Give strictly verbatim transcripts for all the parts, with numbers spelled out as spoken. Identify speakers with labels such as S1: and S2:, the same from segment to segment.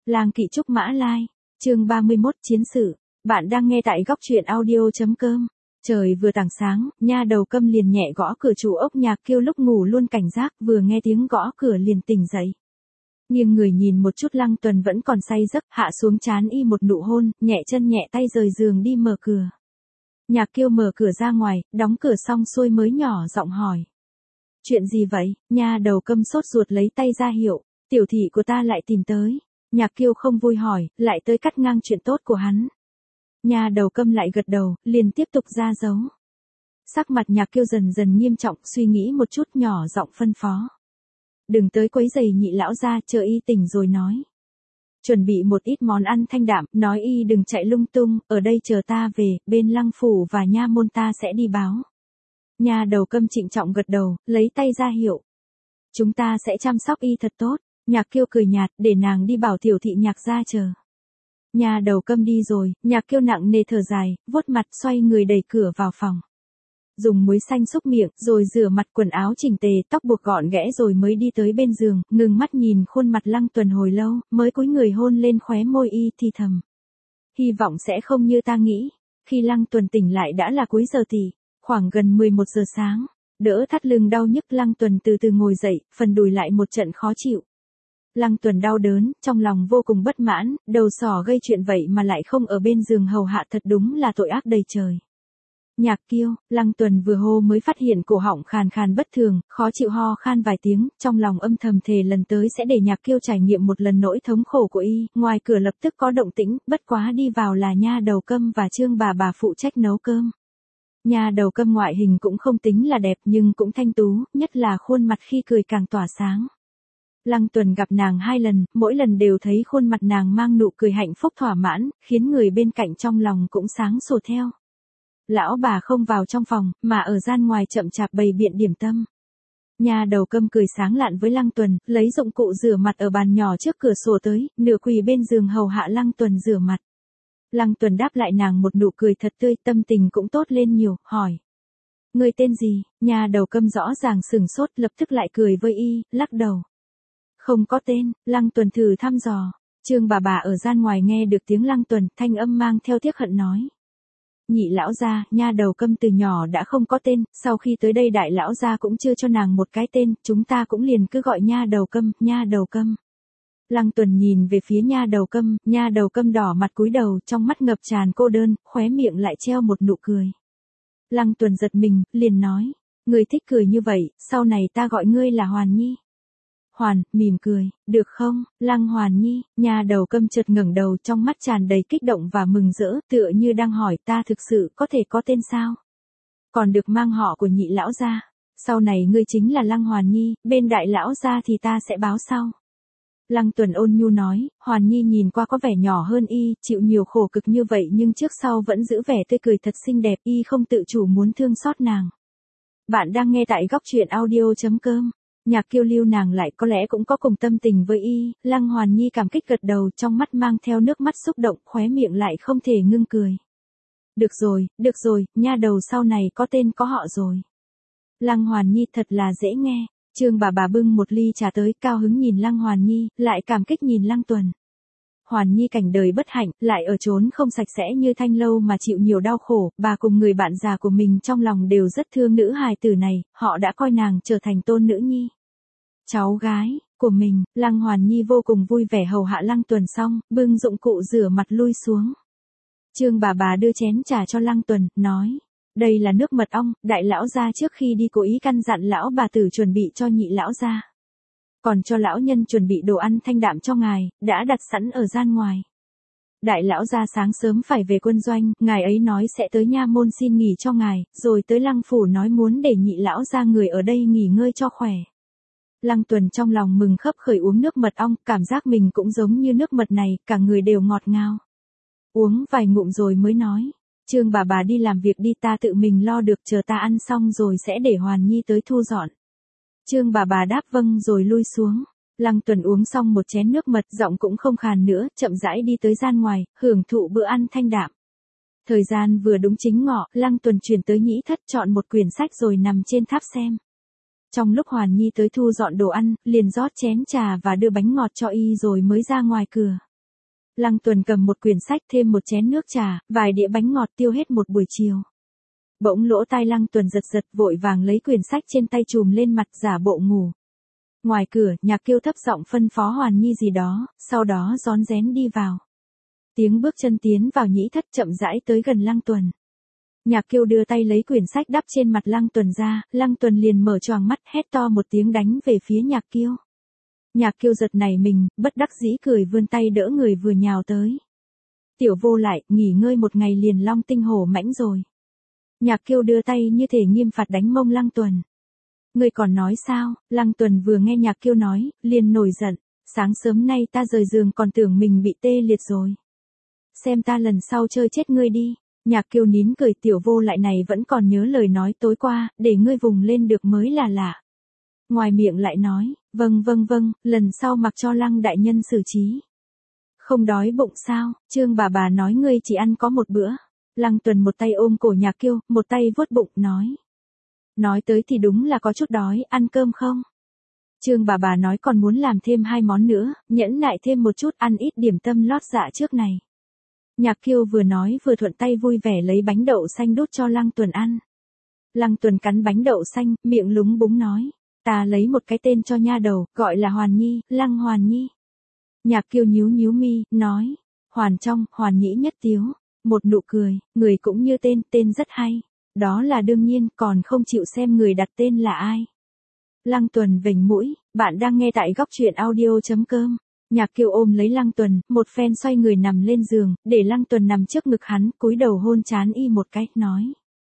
S1: Lang kỵ trúc mã lai, chương ba mươi mốt chiến sự. Bạn đang nghe tại góc truyện audio.com. Trời vừa tảng sáng, nha đầu Câm liền nhẹ gõ cửa chủ ốc Nhạc Kiêu lúc ngủ luôn cảnh giác, vừa nghe tiếng gõ cửa liền tỉnh dậy. Nghiêng người nhìn một chút Lăng Tuần vẫn còn say giấc, hạ xuống trán y một nụ hôn, nhẹ chân nhẹ tay rời giường đi mở cửa. Nhạc Kiêu mở cửa ra ngoài, đóng cửa xong xuôi mới nhỏ giọng hỏi. Chuyện gì vậy? Nha đầu Câm sốt ruột lấy tay ra hiệu, tiểu thị của ta lại tìm tới. Nhạc Kiêu không vui hỏi, lại tới cắt ngang chuyện tốt của hắn. Nha đầu Câm lại gật đầu, liền tiếp tục ra dấu. Sắc mặt Nhạc Kiêu dần dần nghiêm trọng, suy nghĩ một chút nhỏ giọng phân phó. Đừng tới quấy rầy nhị lão gia, chờ y tỉnh rồi nói. Chuẩn bị một ít món ăn thanh đạm, nói y đừng chạy lung tung, ở đây chờ ta về, bên Lăng phủ và nha môn ta sẽ đi báo. Nha đầu Câm trịnh trọng gật đầu, lấy tay ra hiệu. Chúng ta sẽ chăm sóc y thật tốt. Nhạc Kiêu cười nhạt, để nàng đi bảo tiểu thị Nhạc gia chờ. Nha đầu Câm đi rồi, Nhạc Kiêu nặng nề thở dài, vuốt mặt xoay người đẩy cửa vào phòng. Dùng muối xanh xúc miệng, rồi rửa mặt, quần áo chỉnh tề, tóc buộc gọn ghẽ rồi mới đi tới bên giường, ngừng mắt nhìn khuôn mặt Lăng Tuần hồi lâu, mới cúi người hôn lên khóe môi y thì thầm. Hy vọng sẽ không như ta nghĩ. Khi Lăng Tuần tỉnh lại đã là cuối giờ tỉ, khoảng gần mười một giờ sáng. Đỡ thắt lưng đau nhức, Lăng Tuần từ từ ngồi dậy, phần đùi lại một trận khó chịu. Lăng Tuần đau đớn, trong lòng vô cùng bất mãn, đầu sỏ gây chuyện vậy mà lại không ở bên giường hầu hạ, thật đúng là tội ác đầy trời. Nhạc Kiêu, Lăng Tuần vừa hô mới phát hiện cổ họng khàn khàn bất thường, khó chịu ho khan vài tiếng, trong lòng âm thầm thề lần tới sẽ để Nhạc Kiêu trải nghiệm một lần nỗi thống khổ của y. Ngoài cửa lập tức có động tĩnh, bất quá đi vào là nha đầu Câm và Trương bà bà phụ trách nấu cơm. Nha đầu Câm ngoại hình cũng không tính là đẹp nhưng cũng thanh tú, nhất là khuôn mặt khi cười càng tỏa sáng. Lăng Tuần gặp nàng hai lần, mỗi lần đều thấy khuôn mặt nàng mang nụ cười hạnh phúc thỏa mãn, khiến người bên cạnh trong lòng cũng sáng sủa theo. Lão bà không vào trong phòng, mà ở gian ngoài chậm chạp bày biện điểm tâm. Nha đầu Câm cười sáng lạn với Lăng Tuần, lấy dụng cụ rửa mặt ở bàn nhỏ trước cửa sổ tới, nửa quỳ bên giường hầu hạ Lăng Tuần rửa mặt. Lăng Tuần đáp lại nàng một nụ cười thật tươi, tâm tình cũng tốt lên nhiều, hỏi. Người tên gì? Nha đầu Câm rõ ràng sửng sốt, lập tức lại cười với y, lắc đầu. Không có tên. Lăng Tuần thử thăm dò. Trương bà bà ở gian ngoài nghe được tiếng Lăng Tuần, thanh âm mang theo tiếc hận nói. Nhị lão gia, nha đầu Câm từ nhỏ đã không có tên, sau khi tới đây đại lão gia cũng chưa cho nàng một cái tên, chúng ta cũng liền cứ gọi nha đầu Câm, nha đầu Câm. Lăng Tuần nhìn về phía nha đầu Câm, nha đầu Câm đỏ mặt cúi đầu, trong mắt ngập tràn cô đơn, khóe miệng lại treo một nụ cười. Lăng Tuần giật mình, liền nói, ngươi thích cười như vậy, sau này ta gọi ngươi là Hoàn Nhi. Hoàn, mỉm cười, được không? Lăng Hoàn Nhi. Nha đầu Câm chợt ngẩng đầu, trong mắt tràn đầy kích động và mừng rỡ, tựa như đang hỏi ta thực sự có thể có tên sao? Còn được mang họ của nhị lão gia. Sau này ngươi chính là Lăng Hoàn Nhi, bên đại lão gia thì ta sẽ báo sau. Lăng Tuần ôn nhu nói, Hoàn Nhi nhìn qua có vẻ nhỏ hơn y, chịu nhiều khổ cực như vậy nhưng trước sau vẫn giữ vẻ tươi cười thật xinh đẹp, y không tự chủ muốn thương xót nàng. Bạn đang nghe tại góc truyện audio.com. Nhạc Kiêu lưu nàng lại có lẽ cũng có cùng tâm tình với y. Lăng Hoàn Nhi cảm kích gật đầu, trong mắt mang theo nước mắt xúc động, khóe miệng lại không thể ngưng cười. Được rồi, được rồi, nha đầu sau này có tên có họ rồi. Lăng Hoàn Nhi thật là dễ nghe. Trương bà bà bưng một ly trà tới, cao hứng nhìn Lăng Hoàn Nhi, lại cảm kích nhìn Lăng Tuần. Hoàn Nhi cảnh đời bất hạnh, lại ở chốn không sạch sẽ như Thanh Lâu mà chịu nhiều đau khổ, bà cùng người bạn già của mình trong lòng đều rất thương nữ hài tử này, họ đã coi nàng trở thành tôn nữ nhi. Cháu gái của mình. Lăng Hoàn Nhi vô cùng vui vẻ hầu hạ Lăng Tuần xong, bưng dụng cụ rửa mặt lui xuống. Trương bà bà đưa chén trà cho Lăng Tuần, nói. Đây là nước mật ong, đại lão gia trước khi đi cố ý căn dặn lão bà tử chuẩn bị cho nhị lão gia. Còn cho lão nhân chuẩn bị đồ ăn thanh đạm cho ngài, đã đặt sẵn ở gian ngoài. Đại lão gia sáng sớm phải về quân doanh, ngài ấy nói sẽ tới nha môn xin nghỉ cho ngài, rồi tới Lăng phủ nói muốn để nhị lão gia người ở đây nghỉ ngơi cho khỏe. Lăng Tuần trong lòng mừng khấp khởi uống nước mật ong, cảm giác mình cũng giống như nước mật này, cả người đều ngọt ngào. Uống vài ngụm rồi mới nói. Trương bà bà đi làm việc đi, ta tự mình lo được, chờ ta ăn xong rồi sẽ để Hoàn Nhi tới thu dọn. Trương bà bà đáp vâng rồi lui xuống. Lăng Tuần uống xong một chén nước mật, giọng cũng không khàn nữa, chậm rãi đi tới gian ngoài, hưởng thụ bữa ăn thanh đạm. Thời gian vừa đúng chính ngọ, Lăng Tuần chuyển tới nhĩ thất chọn một quyển sách rồi nằm trên tháp xem. Trong lúc Hoàn Nhi tới thu dọn đồ ăn, liền rót chén trà và đưa bánh ngọt cho y rồi mới ra ngoài cửa. Lăng Tuần cầm một quyển sách thêm một chén nước trà, vài đĩa bánh ngọt tiêu hết một buổi chiều. Bỗng lỗ tai Lăng Tuần giật giật vội vàng lấy quyển sách trên tay chùm lên mặt giả bộ ngủ. Ngoài cửa, Nhạc Kiêu thấp giọng phân phó Hoàn Nhi gì đó, sau đó rón rén đi vào. Tiếng bước chân tiến vào nhĩ thất chậm rãi tới gần Lăng Tuần. Nhạc Kiêu đưa tay lấy quyển sách đắp trên mặt Lăng Tuần ra, Lăng Tuần liền mở choàng mắt hét to một tiếng đánh về phía Nhạc Kiêu. Nhạc Kiêu giật nảy mình, bất đắc dĩ cười vươn tay đỡ người vừa nhào tới. Tiểu Vô lại, nghỉ ngơi một ngày liền long tinh hổ mãnh rồi. Nhạc Kiêu đưa tay như thể nghiêm phạt đánh mông Lăng Tuần. Ngươi còn nói sao? Lăng Tuần vừa nghe Nhạc Kiêu nói, liền nổi giận. Sáng sớm nay ta rời giường còn tưởng mình bị tê liệt rồi. Xem ta lần sau chơi chết ngươi đi. Nhạc Kiêu nín cười, Tiểu Vô lại này vẫn còn nhớ lời nói tối qua, để ngươi vùng lên được mới là lạ. Ngoài miệng lại nói, vâng vâng vâng, lần sau mặc cho Lăng đại nhân xử trí. Không đói bụng sao? Trương bà bà nói ngươi chỉ ăn có một bữa. Lăng Tuần một tay ôm cổ Nhạc Kiêu, một tay vuốt bụng, nói. Nói tới thì đúng là có chút đói, ăn cơm không? Trương bà bà nói còn muốn làm thêm hai món nữa, nhẫn nại thêm một chút, ăn ít điểm tâm lót dạ trước này. Nhạc Kiêu vừa nói vừa thuận tay vui vẻ lấy bánh đậu xanh đút cho Lăng Tuần ăn. Lăng Tuần cắn bánh đậu xanh, miệng lúng búng nói. Ta lấy một cái tên cho nha đầu, gọi là Hoàn Nhi, Lăng Hoàn Nhi. Nhạc Kiêu nhíu nhíu mi, nói. Hoàn trong, Hoàn Nhĩ nhất tiếu. Một nụ cười, người cũng như tên, tên rất hay. Đó là đương nhiên, còn không chịu xem người đặt tên là ai. Lăng Tuần vểnh mũi, bạn đang nghe tại góc truyện audio chấm com. Nhạc Kiêu ôm lấy Lăng Tuần, một phen xoay người nằm lên giường, để Lăng Tuần nằm trước ngực hắn, cúi đầu hôn trán y một cái, nói.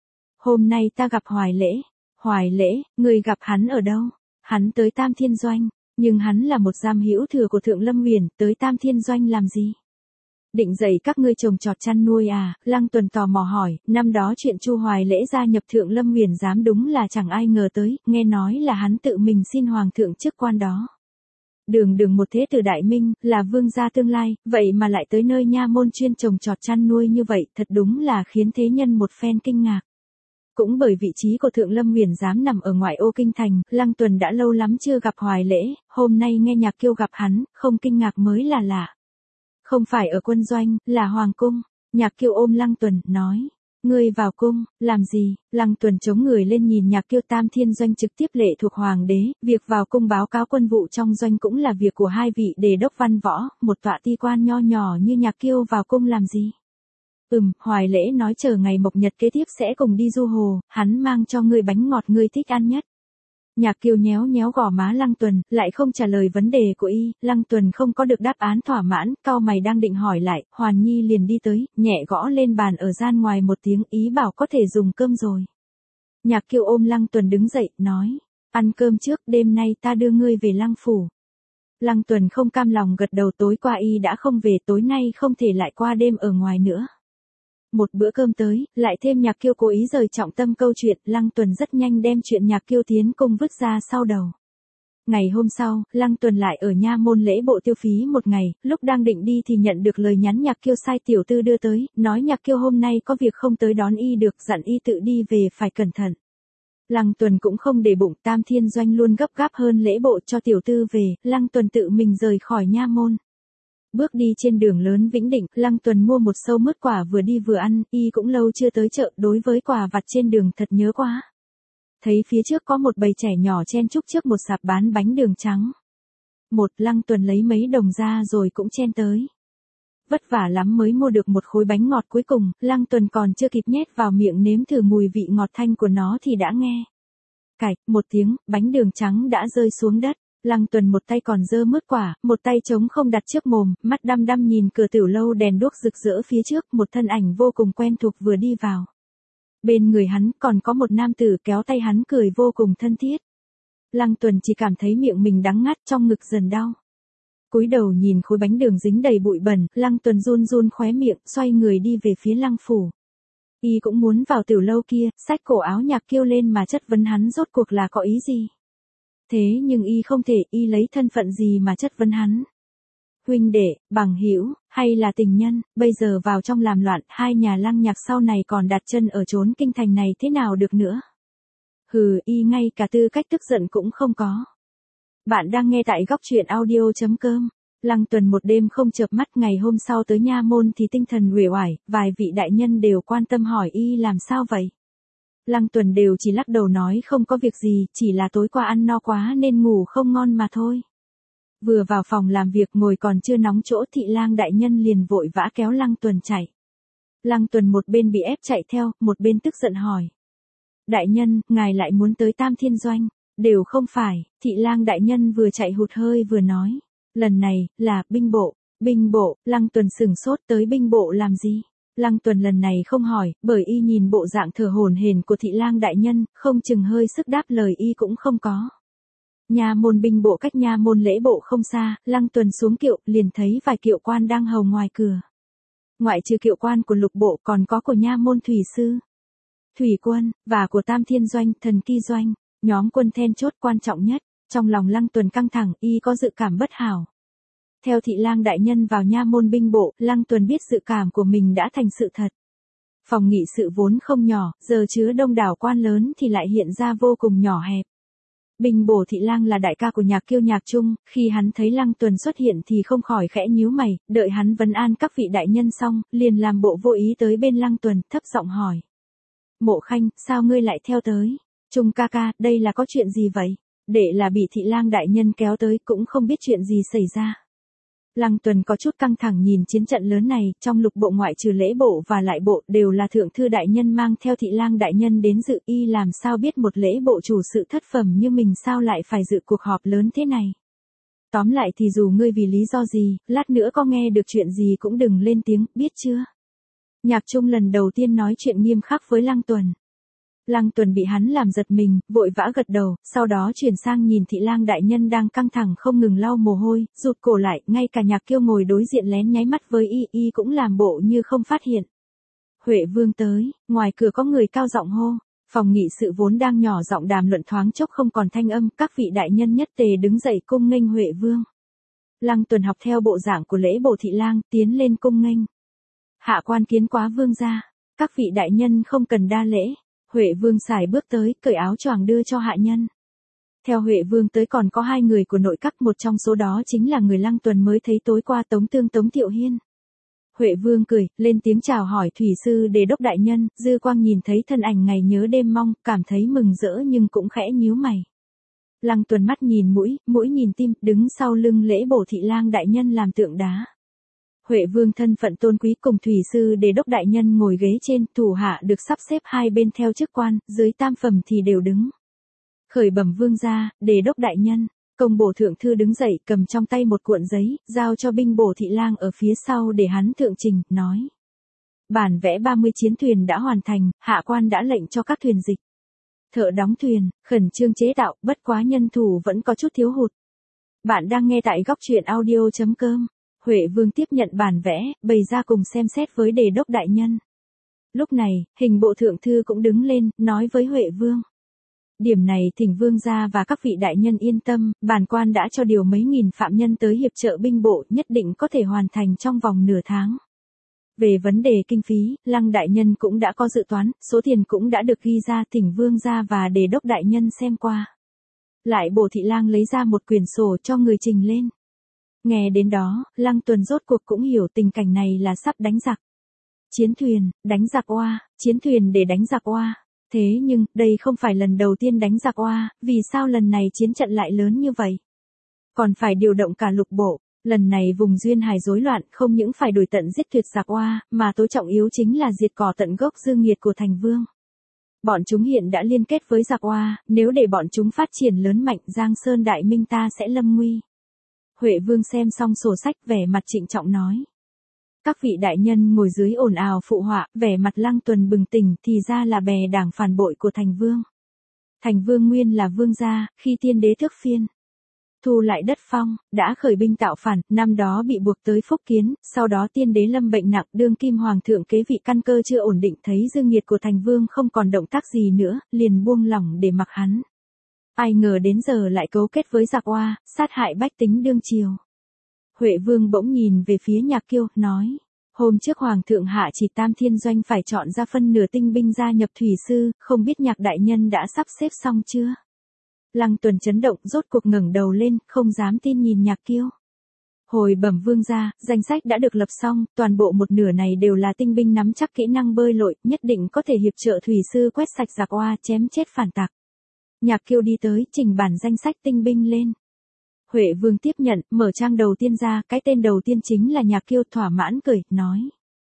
S1: Hôm nay ta gặp Hoài Lễ. Hoài Lễ, người gặp hắn ở đâu? Hắn tới Tam Thiên Doanh, nhưng hắn là một giam hữu thừa của Thượng Lâm Huyền, tới Tam Thiên Doanh làm gì? Định dạy các ngươi trồng trọt chăn nuôi à? Lăng Tuần tò mò hỏi, năm đó chuyện Chu Hoài Lễ gia nhập Thượng Lâm Huyền giám đúng là chẳng ai ngờ tới, nghe nói là hắn tự mình xin hoàng thượng chức quan đó. Đường đường một thế tử đại minh, là vương gia tương lai, vậy mà lại tới nơi nha môn chuyên trồng trọt chăn nuôi như vậy, thật đúng là khiến thế nhân một phen kinh ngạc. Cũng bởi vị trí của Thượng Lâm Huyền giám nằm ở ngoại ô kinh thành, Lăng Tuần đã lâu lắm chưa gặp Hoài Lễ, hôm nay nghe Nhạc Kiêu gặp hắn, không kinh ngạc mới là lạ. Không phải ở quân doanh, là hoàng cung. Nhạc Kiêu ôm Lăng Tuần, nói. Ngươi vào cung, làm gì? Lăng Tuần chống người lên nhìn Nhạc Kiêu. Tam Thiên Doanh trực tiếp lệ thuộc hoàng đế, việc vào cung báo cáo quân vụ trong doanh cũng là việc của hai vị đề đốc văn võ, một tọa ti quan nho nhỏ như Nhạc Kiêu vào cung làm gì? Ừm, Hoài Lễ nói chờ ngày mộc nhật kế tiếp sẽ cùng đi du hồ, hắn mang cho ngươi bánh ngọt ngươi thích ăn nhất. Nhạc Kiêu nhéo nhéo gò má Lăng Tuần, lại không trả lời vấn đề của y, Lăng Tuần không có được đáp án thỏa mãn, cau mày đang định hỏi lại, Hoàn Nhi liền đi tới, nhẹ gõ lên bàn ở gian ngoài một tiếng, ý bảo có thể dùng cơm rồi. Nhạc Kiêu ôm Lăng Tuần đứng dậy, nói, ăn cơm trước, đêm nay ta đưa ngươi về Lăng phủ. Lăng Tuần không cam lòng gật đầu, tối qua y đã không về, tối nay không thể lại qua đêm ở ngoài nữa. Một bữa cơm tới, lại thêm Nhạc Kiêu cố ý rời trọng tâm câu chuyện, Lăng Tuần rất nhanh đem chuyện Nhạc Kiêu tiến cung vứt ra sau đầu. Ngày hôm sau, Lăng Tuần lại ở nha môn lễ bộ tiêu phí một ngày, lúc đang định đi thì nhận được lời nhắn Nhạc Kiêu sai tiểu tư đưa tới, nói Nhạc Kiêu hôm nay có việc không tới đón y được, dặn y tự đi về phải cẩn thận. Lăng Tuần cũng không để bụng, Tam Thiên Doanh luôn gấp gáp hơn lễ bộ cho tiểu tư về, Lăng Tuần tự mình rời khỏi nha môn. Bước đi trên đường lớn Vĩnh Định, Lăng Tuần mua một sâu mứt quả vừa đi vừa ăn, y cũng lâu chưa tới chợ, đối với quà vặt trên đường thật nhớ quá. Thấy phía trước có một bầy trẻ nhỏ chen chúc trước một sạp bán bánh đường trắng. Một, Lăng Tuần lấy mấy đồng ra rồi cũng chen tới. Vất vả lắm mới mua được một khối bánh ngọt cuối cùng, Lăng Tuần còn chưa kịp nhét vào miệng nếm thử mùi vị ngọt thanh của nó thì đã nghe. Cạch, một tiếng, bánh đường trắng đã rơi xuống đất. Lăng Tuần một tay còn giơ mứt quả, một tay trống không đặt trước mồm, mắt đăm đăm nhìn cửa tiểu lâu đèn đuốc rực rỡ phía trước, một thân ảnh vô cùng quen thuộc vừa đi vào. Bên người hắn còn có một nam tử kéo tay hắn cười vô cùng thân thiết. Lăng Tuần chỉ cảm thấy miệng mình đắng ngắt, trong ngực dần đau. Cúi đầu nhìn khối bánh đường dính đầy bụi bẩn, Lăng Tuần run run khóe miệng, xoay người đi về phía Lăng phủ. Y cũng muốn vào tiểu lâu kia, xách cổ áo Nhạc Kiêu lên mà chất vấn hắn rốt cuộc là có ý gì. Thế nhưng y không thể, y lấy thân phận gì mà chất vấn hắn. Huynh đệ, bằng hữu, hay là tình nhân, bây giờ vào trong làm loạn, hai nhà Lăng Nhạc sau này còn đặt chân ở chốn kinh thành này thế nào được nữa. Hừ, y ngay cả tư cách tức giận cũng không có. Bạn đang nghe tại góc truyện audio chấm com. Lăng Tuần một đêm không chợp mắt, ngày hôm sau tới nha môn thì tinh thần uể oải, vài vị đại nhân đều quan tâm hỏi y làm sao vậy. Lăng Tuần đều chỉ lắc đầu nói không có việc gì, chỉ là tối qua ăn no quá nên ngủ không ngon mà thôi. Vừa vào phòng làm việc ngồi còn chưa nóng chỗ, Thị Lang đại nhân liền vội vã kéo Lăng Tuần chạy. Lăng Tuần một bên bị ép chạy theo, một bên tức giận hỏi. Đại nhân, ngài lại muốn tới Tam Thiên Doanh? Đều không phải, Thị Lang đại nhân vừa chạy hụt hơi vừa nói. Lần này, là, binh bộ, binh bộ, Lăng Tuần sửng sốt, tới binh bộ làm gì? Lăng Tuần lần này không hỏi, bởi y nhìn bộ dạng thở hổn hển của Thị Lang đại nhân, không chừng hơi sức đáp lời y cũng không có. Nha môn binh bộ cách nha môn lễ bộ không xa, Lăng Tuần xuống kiệu, liền thấy vài kiệu quan đang hầu ngoài cửa. Ngoại trừ kiệu quan của lục bộ còn có của nha môn thủy sư, thủy quân, và của Tam Thiên Doanh, Thần Kỳ Doanh, nhóm quân then chốt quan trọng nhất. Trong lòng Lăng Tuần căng thẳng, y có dự cảm bất hảo. Theo Thị Lang đại nhân vào nha môn binh bộ, Lăng Tuần biết dự cảm của mình đã thành sự thật. Phòng nghị sự vốn không nhỏ, giờ chứa đông đảo quan lớn thì lại hiện ra vô cùng nhỏ hẹp. Binh bộ Thị Lang là đại ca của Nhạc Kiêu Nhạc Trung, khi hắn thấy Lăng Tuần xuất hiện thì không khỏi khẽ nhíu mày, đợi hắn vấn an các vị đại nhân xong, liền làm bộ vô ý tới bên Lăng Tuần, thấp giọng hỏi. Mộ Khanh, sao ngươi lại theo tới? Trung ca ca, đây là có chuyện gì vậy? Đệ là bị Thị Lang đại nhân kéo tới, cũng không biết chuyện gì xảy ra. Lăng Tuần có chút căng thẳng nhìn chiến trận lớn này, trong lục bộ ngoại trừ lễ bộ và lại bộ đều là thượng thư đại nhân mang theo Thị Lang đại nhân đến dự, y làm sao biết một lễ bộ chủ sự thất phẩm như mình sao lại phải dự cuộc họp lớn thế này. Tóm lại thì dù ngươi vì lý do gì, lát nữa có nghe được chuyện gì cũng đừng lên tiếng, biết chưa? Nhạc Trung lần đầu tiên nói chuyện nghiêm khắc với Lăng Tuần. Lăng Tuần bị hắn làm giật mình, vội vã gật đầu, sau đó chuyển sang nhìn Thị Lang đại nhân đang căng thẳng không ngừng lau mồ hôi, rụt cổ lại, ngay cả Nhạc Kiêu ngồi đối diện lén nháy mắt với y, y cũng làm bộ như không phát hiện. Huệ Vương tới, ngoài cửa có người cao giọng hô, phòng nghị sự vốn đang nhỏ giọng đàm luận thoáng chốc không còn thanh âm, các vị đại nhân nhất tề đứng dậy cung nghênh Huệ Vương. Lăng Tuần học theo bộ dạng của lễ bộ Thị Lang, tiến lên cung nghênh. Hạ quan kiến quá vương gia, các vị đại nhân không cần đa lễ. Huệ Vương xài bước tới, cởi áo choàng đưa cho hạ nhân. Theo Huệ Vương tới còn có hai người của nội các, một trong số đó chính là người Lăng Tuần mới thấy tối qua, Tống Tương Tống Thiệu Hiên. Huệ Vương cười, lên tiếng chào hỏi thủy sư Đề đốc đại nhân, dư quang nhìn thấy thân ảnh ngày nhớ đêm mong, cảm thấy mừng rỡ nhưng cũng khẽ nhíu mày. Lăng Tuần mắt nhìn mũi, mũi nhìn tim, đứng sau lưng lễ bộ Thị Lang đại nhân làm tượng đá. Huệ Vương thân phận tôn quý cùng thủy sư Đề đốc đại nhân ngồi ghế trên, thủ hạ được sắp xếp hai bên theo chức quan, dưới tam phẩm thì đều đứng. Khởi bẩm vương gia, Đề đốc đại nhân, công bổ thượng thư đứng dậy, cầm trong tay một cuộn giấy, giao cho binh bổ Thị Lang ở phía sau để hắn thượng trình, nói. Bản vẽ ba mươi chiến thuyền đã hoàn thành, hạ quan đã lệnh cho các thuyền dịch. Thợ đóng thuyền, khẩn trương chế tạo, bất quá nhân thủ vẫn có chút thiếu hụt. Bạn đang nghe tại góc truyện audio chấm com. Huệ Vương tiếp nhận bản vẽ, bày ra cùng xem xét với Đề đốc đại nhân. Lúc này, hình bộ thượng thư cũng đứng lên, nói với Huệ Vương. Điểm này thỉnh vương gia và các vị đại nhân yên tâm, bản quan đã cho điều mấy nghìn phạm nhân tới hiệp trợ binh bộ, nhất định có thể hoàn thành trong vòng nửa tháng. Về vấn đề kinh phí, Lăng đại nhân cũng đã có dự toán, số tiền cũng đã được ghi ra, thỉnh vương gia và Đề đốc đại nhân xem qua. Lại bộ Thị Lang lấy ra một quyển sổ cho người trình lên. Nghe đến đó, Lăng Tuần rốt cuộc cũng hiểu tình cảnh này là sắp đánh giặc. Chiến thuyền, đánh giặc oa, chiến thuyền để đánh giặc oa. Thế nhưng, đây không phải lần đầu tiên đánh giặc oa, vì sao lần này chiến trận lại lớn như vậy? Còn phải điều động cả lục bộ, lần này vùng duyên hải rối loạn, không những phải đuổi tận giết tuyệt giặc oa, mà tối trọng yếu chính là diệt cỏ tận gốc dương nghiệt của thành vương. Bọn chúng hiện đã liên kết với giặc oa, nếu để bọn chúng phát triển lớn mạnh, Giang Sơn đại minh ta sẽ lâm nguy. Huệ Vương xem xong sổ sách, vẻ mặt trịnh trọng nói. Các vị đại nhân ngồi dưới ồn ào phụ họa, vẻ mặt Lăng Tuần bừng tỉnh, thì ra là bè đảng phản bội của thành vương. Thành vương nguyên là vương gia, khi tiên đế thước phiên thu lại đất phong, đã khởi binh tạo phản, năm đó bị buộc tới Phúc Kiến, sau đó tiên đế lâm bệnh nặng, đương kim hoàng thượng kế vị căn cơ chưa ổn định, thấy dương nghiệt của thành vương không còn động tác gì nữa, liền buông lỏng để mặc hắn. Ai ngờ đến giờ lại cấu kết với giặc oa, sát hại bách tính đương triều. Huệ Vương bỗng nhìn về phía Nhạc Kiêu, nói. Hôm trước Hoàng thượng hạ chỉ Tam Thiên Doanh phải chọn ra phân nửa tinh binh gia nhập thủy sư, không biết Nhạc đại nhân đã sắp xếp xong chưa? Lăng Tuần chấn động, rốt cuộc ngẩng đầu lên, không dám tin nhìn Nhạc Kiêu. Hồi bẩm vương gia, danh sách đã được lập xong, toàn bộ một nửa này đều là tinh binh nắm chắc kỹ năng bơi lội, nhất định có thể hiệp trợ thủy sư quét sạch giặc oa, chém chết phản tặc. Nhạc Kiêu đi tới, trình bản danh sách tinh binh lên. Huệ Vương tiếp nhận, mở trang đầu tiên ra, cái tên đầu tiên chính là Nhạc Kiêu, thỏa mãn cười, nói.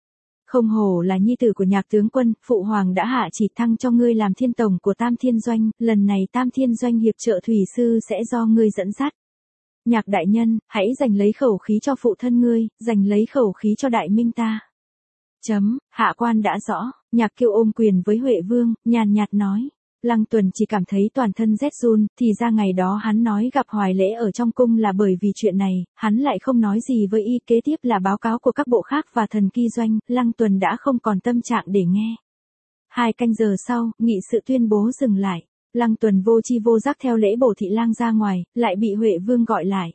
S1: Không hổ là nhi tử của Nhạc tướng quân, phụ hoàng đã hạ chỉ thăng cho ngươi làm thiên tổng của Tam Thiên Doanh, lần này Tam Thiên Doanh hiệp trợ thủy sư sẽ do ngươi dẫn dắt. Nhạc đại nhân, hãy giành lấy khẩu khí cho phụ thân ngươi, giành lấy khẩu khí cho đại minh ta. Chấm, hạ quan đã rõ, Nhạc Kiêu ôm quyền với Huệ Vương, nhàn nhạt nói. Lăng Tuần chỉ cảm thấy toàn thân rét run, thì ra ngày đó hắn nói gặp Hoài Lễ ở trong cung là bởi vì chuyện này, hắn lại không nói gì với y, kế tiếp là báo cáo của các bộ khác và thần kỳ doanh, Lăng Tuần đã không còn tâm trạng để nghe. Hai canh giờ sau, nghị sự tuyên bố dừng lại, Lăng Tuần vô chi vô giác theo lễ bổ thị lang ra ngoài, lại bị Huệ Vương gọi lại.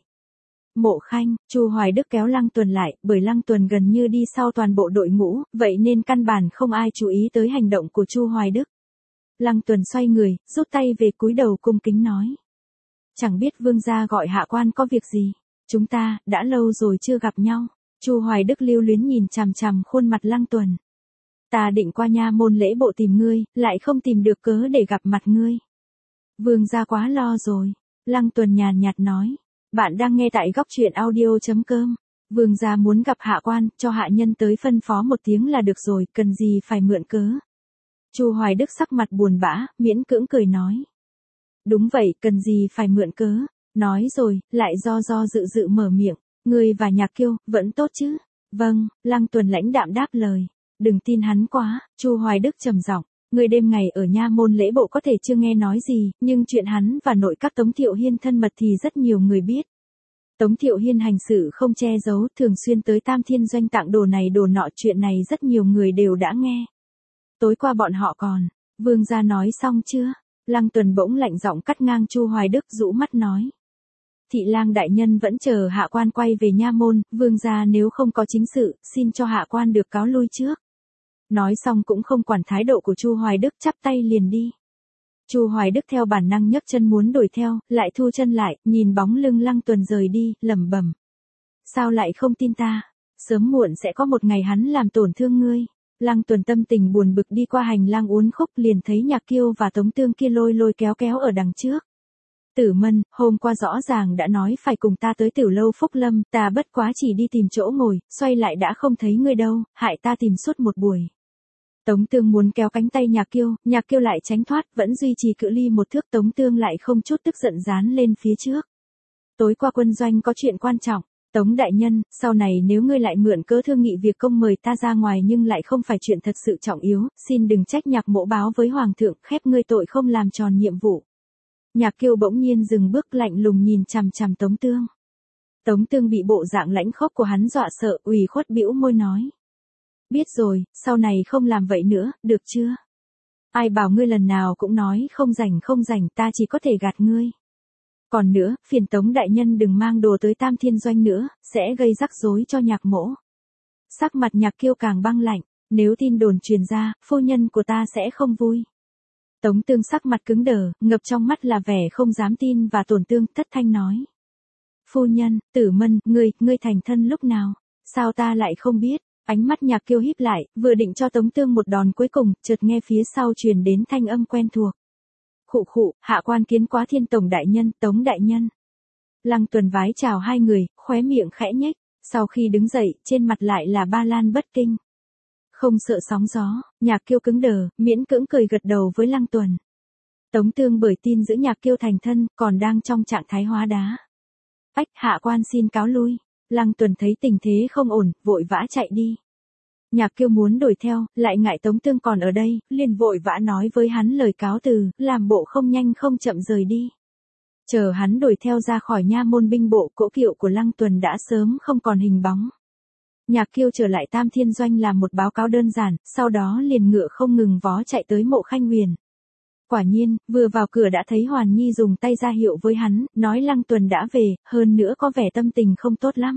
S1: Mộ Khanh, Chu Hoài Đức kéo Lăng Tuần lại, bởi Lăng Tuần gần như đi sau toàn bộ đội ngũ, vậy nên căn bản không ai chú ý tới hành động của Chu Hoài Đức. Lăng Tuần xoay người, rút tay về cúi đầu cung kính nói. Chẳng biết vương gia gọi hạ quan có việc gì, chúng ta, đã lâu rồi chưa gặp nhau. Chu Hoài Đức lưu luyến nhìn chằm chằm khuôn mặt Lăng Tuần. Ta định qua nha môn lễ bộ tìm ngươi, lại không tìm được cớ để gặp mặt ngươi. Vương gia quá lo rồi. Lăng Tuần nhàn nhạt nói. Bạn đang nghe tại góc truyện audio chấm com. Vương gia muốn gặp hạ quan, cho hạ nhân tới phân phó một tiếng là được rồi, cần gì phải mượn cớ. Chu Hoài Đức sắc mặt buồn bã, miễn cưỡng cười nói. Đúng vậy, cần gì phải mượn cớ. Nói rồi, lại do do dự dự mở miệng. Ngươi và Nhạc Kiêu, vẫn tốt chứ? Vâng, Lăng Tuần lãnh đạm đáp lời. Đừng tin hắn quá, Chu Hoài Đức trầm giọng. Ngươi đêm ngày ở nha môn lễ bộ có thể chưa nghe nói gì, nhưng chuyện hắn và nội các Tống Thiệu Hiên thân mật thì rất nhiều người biết. Tống Thiệu Hiên hành sự không che giấu, thường xuyên tới Tam Thiên Doanh tặng đồ này đồ nọ, chuyện này rất nhiều người đều đã nghe. Tối qua bọn họ còn, vương gia nói xong chưa? Lăng Tuần bỗng lạnh giọng cắt ngang Chu Hoài Đức, rũ mắt nói. Thị lang đại nhân vẫn chờ hạ quan quay về nha môn, vương gia nếu không có chính sự, xin cho hạ quan được cáo lui trước. Nói xong cũng không quản thái độ của Chu Hoài Đức, chắp tay liền đi. Chu Hoài Đức theo bản năng nhấc chân muốn đuổi theo, lại thu chân lại, nhìn bóng lưng Lăng Tuần rời đi, lẩm bẩm. Sao lại không tin ta? Sớm muộn sẽ có một ngày hắn làm tổn thương ngươi. Lăng Tuần tâm tình buồn bực đi qua hành lang uốn khúc, liền thấy Nhạc Kiêu và Tống Tương kia lôi lôi kéo kéo ở đằng trước. Tử Mân, hôm qua rõ ràng đã nói phải cùng ta tới Tử lâu Phúc Lâm, ta bất quá chỉ đi tìm chỗ ngồi, xoay lại đã không thấy ngươi đâu, hại ta tìm suốt một buổi. Tống Tương muốn kéo cánh tay Nhạc Kiêu, Nhạc Kiêu lại tránh thoát, vẫn duy trì cự ly một thước. Tống Tương lại không chút tức giận dán lên phía trước. Tối qua quân doanh có chuyện quan trọng. Tống đại nhân, sau này nếu ngươi lại mượn cớ thương nghị việc công mời ta ra ngoài nhưng lại không phải chuyện thật sự trọng yếu, xin đừng trách Nhạc mỗ báo với hoàng thượng, khép ngươi tội không làm tròn nhiệm vụ. Nhạc Kiêu bỗng nhiên dừng bước, lạnh lùng nhìn chằm chằm Tống Tương. Tống Tương bị bộ dạng lãnh khốc của hắn dọa sợ, ủy khuất bĩu môi nói. Biết rồi, sau này không làm vậy nữa, được chưa? Ai bảo ngươi lần nào cũng nói không rảnh không rảnh, ta chỉ có thể gạt ngươi. Còn nữa, phiền Tống đại nhân đừng mang đồ tới Tam Thiên Doanh nữa, sẽ gây rắc rối cho Nhạc mỗ. Sắc mặt Nhạc Kiêu càng băng lạnh, nếu tin đồn truyền ra, phu nhân của ta sẽ không vui. Tống Tương sắc mặt cứng đờ, ngập trong mắt là vẻ không dám tin và tổn thương, thất thanh nói. Phu nhân, Tử Mân, ngươi, ngươi thành thân lúc nào? Sao ta lại không biết? Ánh mắt Nhạc Kiêu híp lại, vừa định cho Tống Tương một đòn cuối cùng, chợt nghe phía sau truyền đến thanh âm quen thuộc. Khụ khụ, hạ quan kiến quá Thiên tổng đại nhân, Tống đại nhân. Lăng Tuần vái chào hai người, khóe miệng khẽ nhếch, sau khi đứng dậy, trên mặt lại là ba lan bất kinh. Không sợ sóng gió, Nhạc Kiêu cứng đờ, miễn cưỡng cười gật đầu với Lăng Tuần. Tống Tương bởi tin giữ Nhạc Kiêu thành thân, còn đang trong trạng thái hóa đá. Ách, hạ quan xin cáo lui. Lăng Tuần thấy tình thế không ổn, vội vã chạy đi. Nhạc Kiêu muốn đuổi theo, lại ngại Tống Tương còn ở đây, liền vội vã nói với hắn lời cáo từ, làm bộ không nhanh không chậm rời đi. Chờ hắn đuổi theo ra khỏi nha môn binh bộ, cỗ kiệu của Lăng Tuần đã sớm không còn hình bóng. Nhạc Kiêu trở lại Tam Thiên Doanh làm một báo cáo đơn giản, sau đó liền ngựa không ngừng vó chạy tới Mộ Khanh Huyền. Quả nhiên, vừa vào cửa đã thấy Hoàn Nhi dùng tay ra hiệu với hắn, nói Lăng Tuần đã về, hơn nữa có vẻ tâm tình không tốt lắm.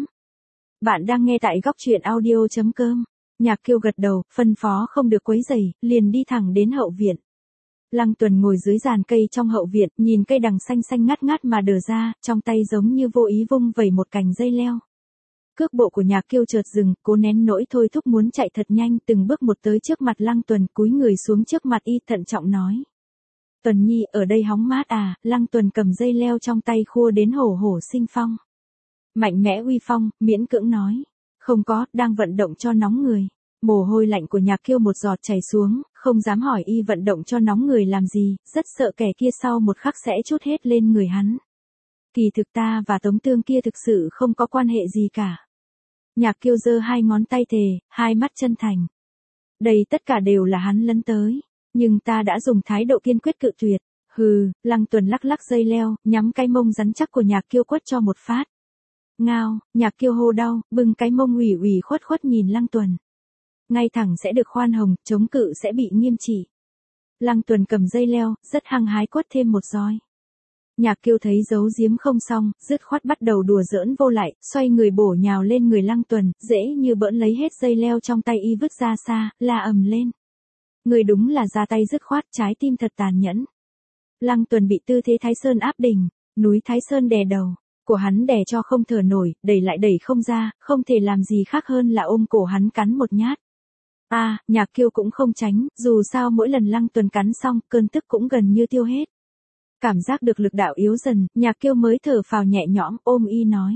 S1: Bạn đang nghe tại góc truyện audio chấm com. Nhạc Kiêu gật đầu, phân phó không được quấy rầy, liền đi thẳng đến hậu viện. Lăng Tuần ngồi dưới giàn cây trong hậu viện, nhìn cây đằng xanh xanh ngắt ngắt mà đờ ra, trong tay giống như vô ý vung vẩy một cành dây leo. Cước bộ của Nhạc Kiêu chợt dừng, cố nén nỗi thôi thúc muốn chạy thật nhanh, từng bước một tới trước mặt Lăng Tuần, cúi người xuống trước mặt y, thận trọng nói. Tuần Nhi, ở đây hóng mát à? Lăng Tuần cầm dây leo trong tay khua đến hổ hổ sinh phong. Mạnh mẽ uy phong, miễn cưỡng nói. Không có, đang vận động cho nóng người. Mồ hôi lạnh của Nhạc Kiêu một giọt chảy xuống, không dám hỏi y vận động cho nóng người làm gì, rất sợ kẻ kia sau một khắc sẽ trút hết lên người hắn. Kỳ thực ta và Tống Tương kia thực sự không có quan hệ gì cả. Nhạc Kiêu giơ hai ngón tay thề, hai mắt chân thành. Đây tất cả đều là hắn lấn tới, nhưng ta đã dùng thái độ kiên quyết cự tuyệt. Hừ, Lăng Tuần lắc lắc dây leo, nhắm cái mông rắn chắc của Nhạc Kiêu quất cho một phát. Ngao, Nhạc Kiêu hô đau, bưng cái mông ủy ủy khuất khuất nhìn Lăng Tuần. Ngay thẳng sẽ được khoan hồng, chống cự sẽ bị nghiêm trị. Lăng Tuần cầm dây leo, rất hăng hái quất thêm một roi. Nhạc Kiêu thấy giấu giếm không xong, dứt khoát bắt đầu đùa giỡn vô lại, xoay người bổ nhào lên người Lăng Tuần, dễ như bỡn lấy hết dây leo trong tay y vứt ra xa, la ầm lên. Người đúng là ra tay dứt khoát, trái tim thật tàn nhẫn. Lăng Tuần bị tư thế Thái Sơn áp đỉnh, núi Thái Sơn đè đầu, của hắn đè cho không thở nổi, đẩy lại đẩy không ra, không thể làm gì khác hơn là ôm cổ hắn cắn một nhát. A, à, Nhạc Kiêu cũng không tránh, dù sao mỗi lần Lăng Tuần cắn xong, cơn tức cũng gần như tiêu hết. Cảm giác được lực đạo yếu dần, Nhạc Kiêu mới thở phào nhẹ nhõm, ôm y nói.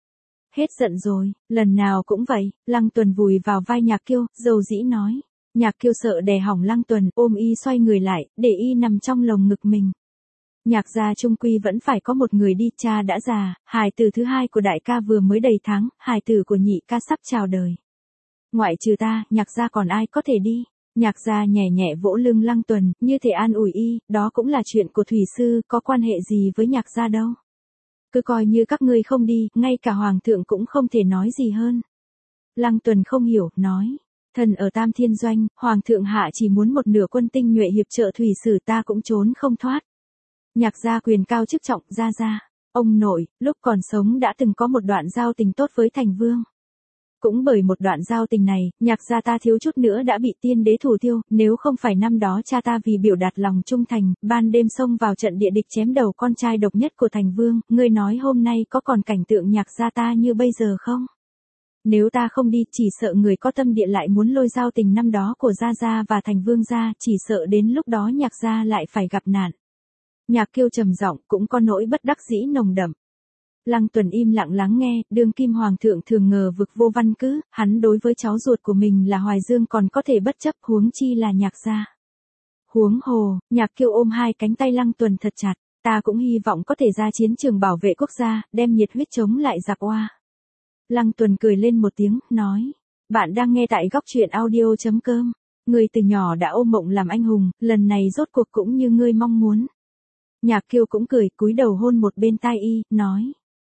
S1: Hết giận rồi, lần nào cũng vậy. Lăng Tuần vùi vào vai Nhạc Kiêu, dầu dĩ nói. Nhạc Kiêu sợ đè hỏng Lăng Tuần, ôm y xoay người lại, để y nằm trong lồng ngực mình. Nhạc gia trung quy vẫn phải có một người đi, cha đã già, hài tử thứ hai của đại ca vừa mới đầy tháng, hài tử của nhị ca sắp chào đời. Ngoại trừ ta, Nhạc gia còn ai có thể đi? Nhạc gia nhẹ nhẹ vỗ lưng Lăng Tuần, như thể an ủi y, đó cũng là chuyện của thủy sư, có quan hệ gì với Nhạc gia đâu. Cứ coi như các ngươi không đi, ngay cả hoàng thượng cũng không thể nói gì hơn. Lăng Tuần không hiểu, nói. Thần ở Tam Thiên Doanh, hoàng thượng hạ chỉ muốn một nửa quân tinh nhuệ hiệp trợ thủy sử, ta cũng trốn không thoát. Nhạc gia quyền cao chức trọng, gia gia. Ông nội, lúc còn sống đã từng có một đoạn giao tình tốt với Thành Vương. Cũng bởi một đoạn giao tình này, Nhạc gia ta thiếu chút nữa đã bị tiên đế thủ tiêu, nếu không phải năm đó cha ta vì biểu đạt lòng trung thành, ban đêm xông vào trận địa địch chém đầu con trai độc nhất của Thành Vương, ngươi nói hôm nay có còn cảnh tượng Nhạc gia ta như bây giờ không? Nếu ta không đi, chỉ sợ người có tâm địa lại muốn lôi giao tình năm đó của Gia Gia và Thành Vương gia, chỉ sợ đến lúc đó Nhạc gia lại phải gặp nạn. Nhạc Kiêu trầm giọng, cũng có nỗi bất đắc dĩ nồng đậm. Lăng Tuần im lặng lắng nghe, đương kim hoàng thượng thường ngờ vực vô văn cứ, hắn đối với cháu ruột của mình là Hoài Dương còn có thể bất chấp, huống chi là Nhạc gia. Huống hồ, Nhạc Kiêu ôm hai cánh tay Lăng Tuần thật chặt, ta cũng hy vọng có thể ra chiến trường bảo vệ quốc gia, đem nhiệt huyết chống lại giặc oa. Lăng Tuần cười lên một tiếng, nói, bạn đang nghe tại góc truyện audio chấm com, người từ nhỏ đã ôm mộng làm anh hùng, lần này rốt cuộc cũng như ngươi mong muốn. Nhạc Kiêu cũng cười, cúi đầu hôn một bên tai y, nói.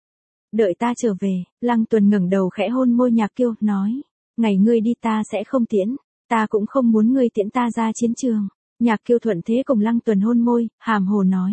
S1: Đợi ta trở về. Lăng Tuần ngẩng đầu khẽ hôn môi Nhạc Kiêu, nói. Ngày ngươi đi ta sẽ không tiễn, ta cũng không muốn ngươi tiễn ta ra chiến trường. Nhạc Kiêu thuận thế cùng Lăng Tuần hôn môi, hàm hồ nói.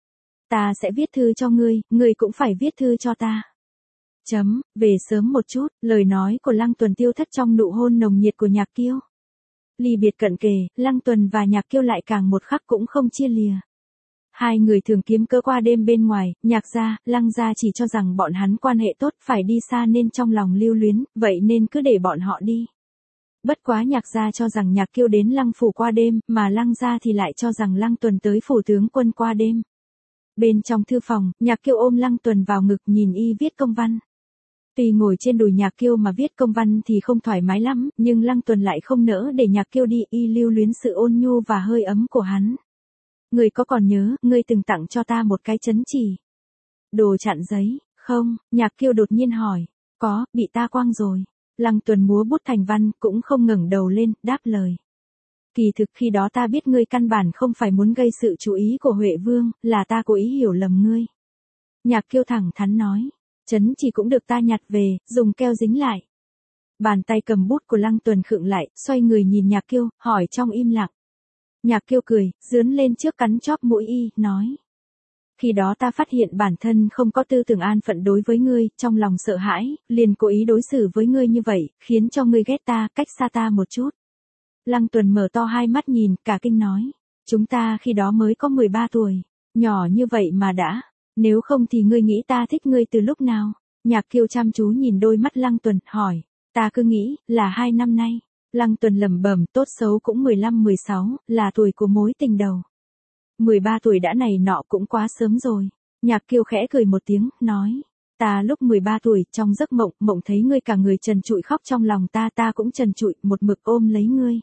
S1: Ta sẽ viết thư cho ngươi, ngươi cũng phải viết thư cho ta. Chấm, về sớm một chút, lời nói của Lăng Tuần tiêu thất trong nụ hôn nồng nhiệt của Nhạc Kiêu. Ly biệt cận kề, Lăng Tuần và Nhạc Kiêu lại càng một khắc cũng không chia lìa. Hai người thường kiếm cớ qua đêm bên ngoài, Nhạc gia, Lăng gia chỉ cho rằng bọn hắn quan hệ tốt, phải đi xa nên trong lòng lưu luyến, vậy nên cứ để bọn họ đi. Bất quá Nhạc gia cho rằng Nhạc Kiêu đến Lăng phủ qua đêm, mà Lăng gia thì lại cho rằng Lăng Tuần tới phủ tướng quân qua đêm. Bên trong thư phòng, Nhạc Kiêu ôm Lăng Tuần vào ngực nhìn y viết công văn. Tuy ngồi trên đùi Nhạc Kiêu mà viết công văn thì không thoải mái lắm, nhưng Lăng Tuần lại không nỡ để Nhạc Kiêu đi, y lưu luyến sự ôn nhu và hơi ấm của hắn. Ngươi có còn nhớ, ngươi từng tặng cho ta một cái chấn chỉ. Đồ chặn giấy, không? Nhạc Kiêu đột nhiên hỏi. Có, bị ta quăng rồi. Lăng Tuần múa bút thành văn, cũng không ngẩng đầu lên, đáp lời. Kỳ thực khi đó ta biết ngươi căn bản không phải muốn gây sự chú ý của Huệ Vương, là ta cố ý hiểu lầm ngươi. Nhạc Kiêu thẳng thắn nói. Chấn chỉ cũng được ta nhặt về, dùng keo dính lại. Bàn tay cầm bút của Lăng Tuần khựng lại, xoay người nhìn Nhạc Kiêu, hỏi trong im lặng. Nhạc Kiêu cười, dướn lên trước cắn chóp mũi y, nói. Khi đó ta phát hiện bản thân không có tư tưởng an phận đối với ngươi, trong lòng sợ hãi, liền cố ý đối xử với ngươi như vậy, khiến cho ngươi ghét ta, cách xa ta một chút. Lăng Tuần mở to hai mắt nhìn, cả kinh nói. Chúng ta khi đó mới có mười ba tuổi, nhỏ như vậy mà đã, nếu không thì ngươi nghĩ ta thích ngươi từ lúc nào? Nhạc Kiêu chăm chú nhìn đôi mắt Lăng Tuần, hỏi, ta cứ nghĩ, là hai năm nay. Lăng Tuần lẩm bẩm, tốt xấu cũng mười lăm mười sáu, là tuổi của mối tình đầu. mười ba tuổi đã này nọ cũng quá sớm rồi. Nhạc Kiêu khẽ cười một tiếng, nói, ta lúc mười ba tuổi, trong giấc mộng, mộng thấy ngươi cả người trần trụi khóc trong lòng ta, ta cũng trần trụi, một mực ôm lấy ngươi.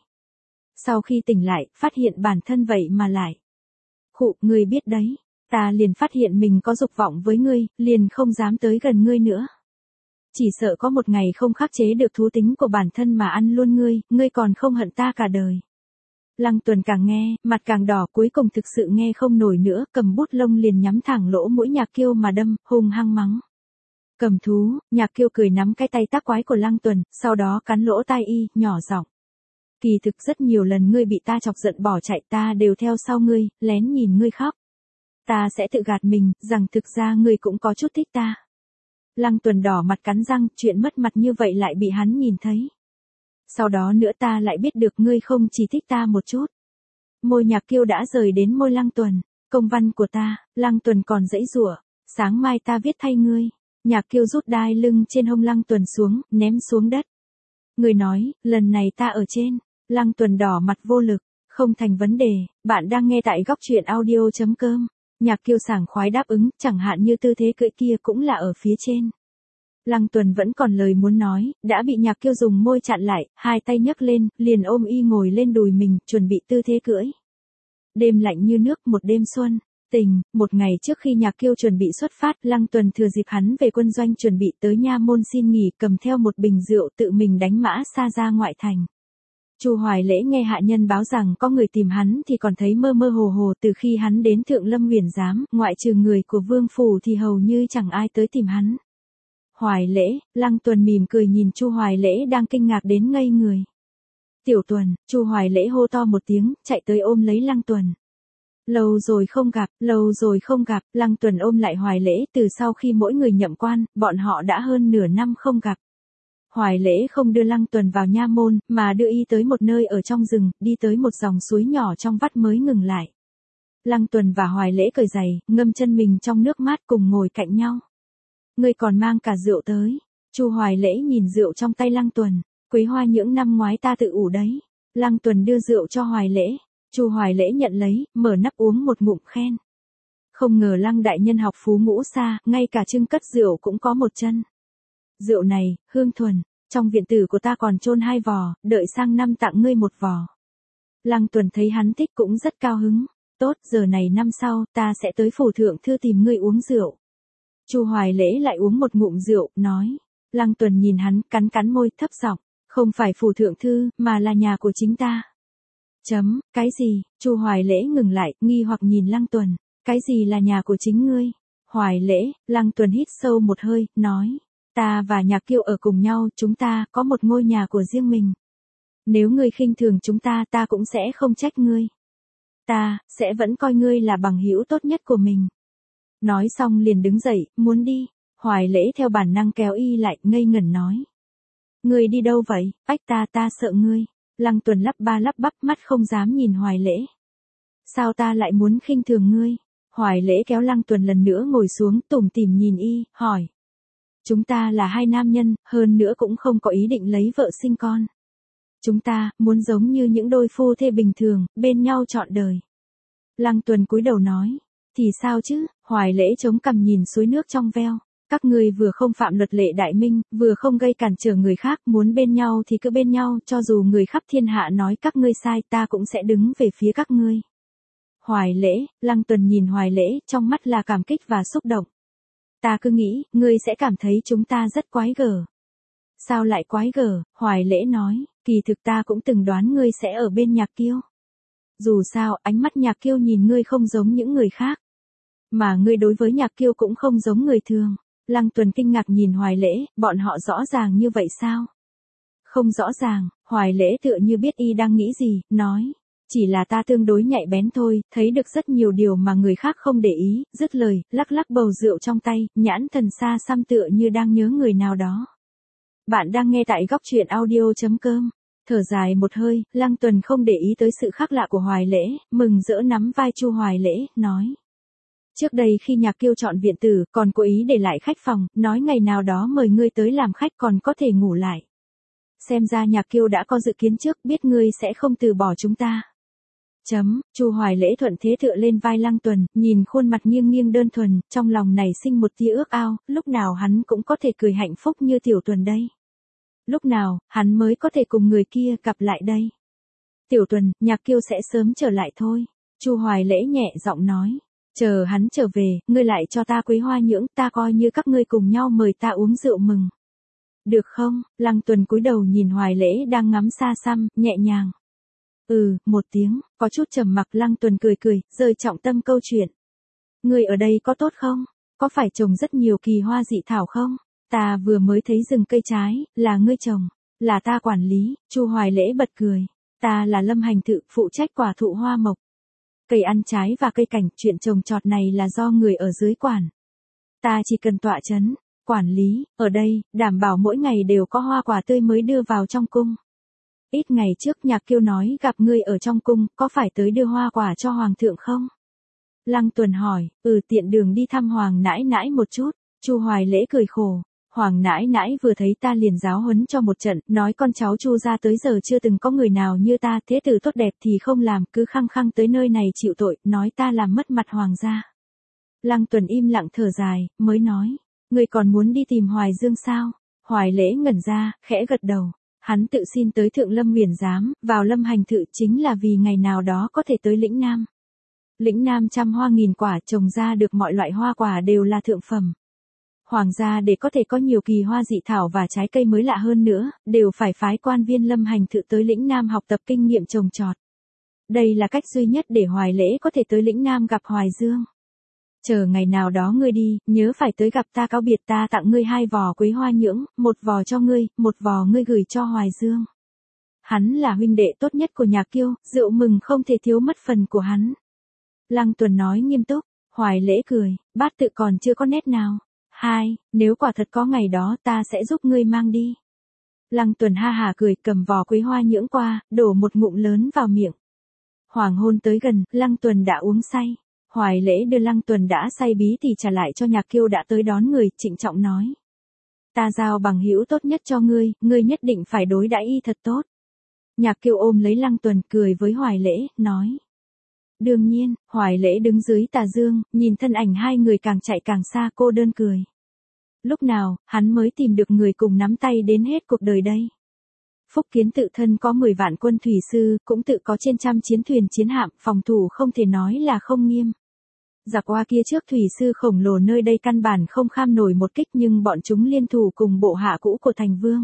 S1: Sau khi tỉnh lại, phát hiện bản thân vậy mà lại. Khụ, ngươi biết đấy, ta liền phát hiện mình có dục vọng với ngươi, liền không dám tới gần ngươi nữa. Chỉ sợ có một ngày không khắc chế được thú tính của bản thân mà ăn luôn ngươi, ngươi còn không hận ta cả đời. Lăng Tuần càng nghe, mặt càng đỏ, cuối cùng thực sự nghe không nổi nữa, cầm bút lông liền nhắm thẳng lỗ mũi Nhạc Kiêu mà đâm, hung hăng mắng. Cầm thú, Nhạc Kiêu cười nắm cái tay tác quái của Lăng Tuần, sau đó cắn lỗ tai y, nhỏ giọng. Kỳ thực rất nhiều lần ngươi bị ta chọc giận bỏ chạy, ta đều theo sau ngươi, lén nhìn ngươi khóc. Ta sẽ tự gạt mình, rằng thực ra ngươi cũng có chút thích ta. Lăng Tuần đỏ mặt cắn răng, chuyện mất mặt như vậy lại bị hắn nhìn thấy. Sau đó nữa ta lại biết được ngươi không chỉ thích ta một chút. Môi Nhạc Kiêu đã rời đến môi Lăng Tuần. Công văn của ta, Lăng Tuần còn giãy giụa, sáng mai ta viết thay ngươi. Nhạc Kiêu rút đai lưng trên hông Lăng Tuần xuống, ném xuống đất. Ngươi nói, lần này ta ở trên. Lăng Tuần đỏ mặt vô lực, không thành vấn đề, bạn đang nghe tại góc truyện audio chấm com. Nhạc Kiêu sảng khoái đáp ứng, chẳng hạn như tư thế cưỡi kia cũng là ở phía trên. Lăng Tuần vẫn còn lời muốn nói, đã bị Nhạc Kiêu dùng môi chặn lại, hai tay nhấc lên, liền ôm y ngồi lên đùi mình, chuẩn bị tư thế cưỡi. Đêm lạnh như nước, một đêm xuân, tình, một ngày trước khi Nhạc Kiêu chuẩn bị xuất phát, Lăng Tuần thừa dịp hắn về quân doanh chuẩn bị tới nha môn xin nghỉ, cầm theo một bình rượu tự mình đánh mã xa ra ngoại thành. Chu Hoài Lễ nghe hạ nhân báo rằng có người tìm hắn thì còn thấy mơ mơ hồ hồ, từ khi hắn đến Thượng Lâm Huyền Giám, ngoại trừ người của Vương phủ thì hầu như chẳng ai tới tìm hắn. Hoài Lễ, Lăng Tuần mỉm cười nhìn Chu Hoài Lễ đang kinh ngạc đến ngây người. Tiểu Tuần, Chu Hoài Lễ hô to một tiếng, chạy tới ôm lấy Lăng Tuần. Lâu rồi không gặp, lâu rồi không gặp, Lăng Tuần ôm lại Hoài Lễ, từ sau khi mỗi người nhậm quan, bọn họ đã hơn nửa năm không gặp. Hoài Lễ không đưa Lăng Tuần vào nha môn, mà đưa y tới một nơi ở trong rừng, đi tới một dòng suối nhỏ trong vắt mới ngừng lại. Lăng Tuần và Hoài Lễ cởi giày, ngâm chân mình trong nước mát cùng ngồi cạnh nhau. Ngươi còn mang cả rượu tới. Chu Hoài Lễ nhìn rượu trong tay Lăng Tuần, quế hoa những năm ngoái ta tự ủ đấy. Lăng Tuần đưa rượu cho Hoài Lễ, Chu Hoài Lễ nhận lấy, mở nắp uống một ngụm khen. Không ngờ Lăng đại nhân học phú ngũ xa, ngay cả chưng cất rượu cũng có một chân. Rượu này, hương thuần, trong viện tử của ta còn chôn hai vò, đợi sang năm tặng ngươi một vò. Lăng Tuần thấy hắn thích cũng rất cao hứng. Tốt, giờ này năm sau, ta sẽ tới phủ thượng thư tìm ngươi uống rượu. Chu Hoài Lễ lại uống một ngụm rượu, nói. Lăng Tuần nhìn hắn, cắn cắn môi, thấp giọng, không phải phủ thượng thư, mà là nhà của chính ta. Chấm, cái gì? Chu Hoài Lễ ngừng lại, nghi hoặc nhìn Lăng Tuần. Cái gì là nhà của chính ngươi? Hoài Lễ, Lăng Tuần hít sâu một hơi, nói. Ta và Nhạc Kiêu ở cùng nhau, chúng ta có một ngôi nhà của riêng mình. Nếu ngươi khinh thường chúng ta, ta cũng sẽ không trách ngươi. Ta sẽ vẫn coi ngươi là bằng hữu tốt nhất của mình. Nói xong liền đứng dậy, muốn đi. Hoài Lễ theo bản năng kéo y lại, ngây ngẩn nói. Ngươi đi đâu vậy? Ách ta ta sợ ngươi. Lăng Tuần lắp ba lắp bắp, mắt không dám nhìn Hoài Lễ. Sao ta lại muốn khinh thường ngươi? Hoài Lễ kéo Lăng Tuần lần nữa ngồi xuống, tủm tỉm nhìn y, hỏi. Chúng ta là hai nam nhân, hơn nữa cũng không có ý định lấy vợ sinh con. Chúng ta muốn giống như những đôi phu thê bình thường, bên nhau trọn đời. Lăng Tuần cúi đầu nói. Thì sao chứ? Hoài Lễ chống cằm nhìn suối nước trong veo. Các ngươi vừa không phạm luật lệ đại minh, vừa không gây cản trở người khác, muốn bên nhau thì cứ bên nhau, cho dù người khắp thiên hạ nói các ngươi sai, ta cũng sẽ đứng về phía các ngươi. Hoài Lễ, Lăng Tuần nhìn Hoài Lễ, trong mắt là cảm kích và xúc động. Ta cứ nghĩ, ngươi sẽ cảm thấy chúng ta rất quái gở. Sao lại quái gở? Hoài Lễ nói, kỳ thực ta cũng từng đoán ngươi sẽ ở bên Nhạc Kiêu. Dù sao, ánh mắt Nhạc Kiêu nhìn ngươi không giống những người khác. Mà ngươi đối với Nhạc Kiêu cũng không giống người thường. Lăng Tuần kinh ngạc nhìn Hoài Lễ, bọn họ rõ ràng như vậy sao? Không rõ ràng, Hoài Lễ tựa như biết y đang nghĩ gì, nói. Chỉ là ta tương đối nhạy bén thôi, thấy được rất nhiều điều mà người khác không để ý, dứt lời, lắc lắc bầu rượu trong tay, nhãn thần xa xăm tựa như đang nhớ người nào đó. Bạn đang nghe tại góc truyện audio chấm com. Thở dài một hơi, Lăng Tuần không để ý tới sự khác lạ của Hoài Lễ, mừng rỡ nắm vai Chu Hoài Lễ, nói. Trước đây khi Nhạc Kiêu chọn viện tử, còn cố ý để lại khách phòng, nói ngày nào đó mời ngươi tới làm khách còn có thể ngủ lại. Xem ra Nhạc Kiêu đã có dự kiến trước, biết ngươi sẽ không từ bỏ chúng ta. Chấm, Chu Hoài Lễ thuận thế tựa lên vai Lăng Tuần, nhìn khuôn mặt nghiêng nghiêng đơn thuần, trong lòng nảy sinh một tia ước ao, lúc nào hắn cũng có thể cười hạnh phúc như Tiểu Tuần đây. Lúc nào, hắn mới có thể cùng người kia gặp lại đây. Tiểu Tuần, Nhạc Kiêu sẽ sớm trở lại thôi. Chu Hoài Lễ nhẹ giọng nói. Chờ hắn trở về, ngươi lại cho ta quấy hoa nhưỡng, ta coi như các ngươi cùng nhau mời ta uống rượu mừng. Được không? Lăng Tuần cúi đầu nhìn Hoài Lễ đang ngắm xa xăm, nhẹ nhàng. Ừ, một tiếng, có chút trầm mặc. Lăng Tuần cười cười, rơi trọng tâm câu chuyện. Ngươi ở đây có tốt không? Có phải trồng rất nhiều kỳ hoa dị thảo không? Ta vừa mới thấy rừng cây trái, là ngươi trồng, là ta quản lý. Chu Hoài Lễ bật cười. Ta là Lâm Hành Thự, phụ trách quả thụ hoa mộc. Cây ăn trái và cây cảnh, chuyện trồng trọt này là do người ở dưới quản. Ta chỉ cần tọa chấn, quản lý, ở đây, đảm bảo mỗi ngày đều có hoa quả tươi mới đưa vào trong cung. Ít ngày trước Nhạc Kiêu nói gặp ngươi ở trong cung, có phải tới đưa hoa quả cho Hoàng thượng không? Lăng Tuần hỏi, ừ tiện đường đi thăm Hoàng nãi nãi một chút. Chu Hoài Lễ cười khổ. Hoàng nãi nãi vừa thấy ta liền giáo huấn cho một trận, nói con cháu Chu gia tới giờ chưa từng có người nào như ta, thế tử tốt đẹp thì không làm, cứ khăng khăng tới nơi này chịu tội, nói ta làm mất mặt Hoàng gia. Lăng Tuần im lặng thở dài, mới nói, ngươi còn muốn đi tìm Hoài Dương sao? Hoài Lễ ngẩn ra, khẽ gật đầu. Hắn tự xin tới Thượng Lâm Nguyền Giám, vào Lâm Hành Thự chính là vì ngày nào đó có thể tới lĩnh Nam. Lĩnh Nam trăm hoa nghìn quả, trồng ra được mọi loại hoa quả đều là thượng phẩm. Hoàng gia để có thể có nhiều kỳ hoa dị thảo và trái cây mới lạ hơn nữa, đều phải phái quan viên Lâm Hành Thự tới lĩnh Nam học tập kinh nghiệm trồng trọt. Đây là cách duy nhất để Hoài Lễ có thể tới lĩnh Nam gặp Hoài Dương. Chờ ngày nào đó ngươi đi, nhớ phải tới gặp ta cáo biệt, ta tặng ngươi hai vò quế hoa nhưỡng, một vò cho ngươi, một vò ngươi gửi cho Hoài Dương. Hắn là huynh đệ tốt nhất của Nhạc Kiêu, rượu mừng không thể thiếu mất phần của hắn. Lăng Tuần nói nghiêm túc. Hoài Lễ cười, bát tự còn chưa có nét nào. Hai, nếu quả thật có ngày đó ta sẽ giúp ngươi mang đi. Lăng Tuần ha hà cười, cầm vò quế hoa nhưỡng qua, đổ một ngụm lớn vào miệng. Hoàng hôn tới gần, Lăng Tuần đã uống say. Hoài Lễ đưa Lăng Tuần đã say bí thì trả lại cho Nhạc Kiêu đã tới đón người, trịnh trọng nói. Ta giao bằng hữu tốt nhất cho ngươi, ngươi nhất định phải đối đãi y thật tốt. Nhạc Kiêu ôm lấy Lăng Tuần, cười với Hoài Lễ, nói. Đương nhiên, Hoài Lễ đứng dưới tà dương, nhìn thân ảnh hai người càng chạy càng xa, cô đơn cười. Lúc nào, hắn mới tìm được người cùng nắm tay đến hết cuộc đời đây. Phúc Kiến tự thân có mười vạn quân thủy sư, cũng tự có trên trăm chiến thuyền chiến hạm, phòng thủ không thể nói là không nghiêm. Giặc Hoa kia trước thủy sư khổng lồ nơi đây căn bản không kham nổi một kích, nhưng bọn chúng liên thủ cùng bộ hạ cũ của Thành Vương.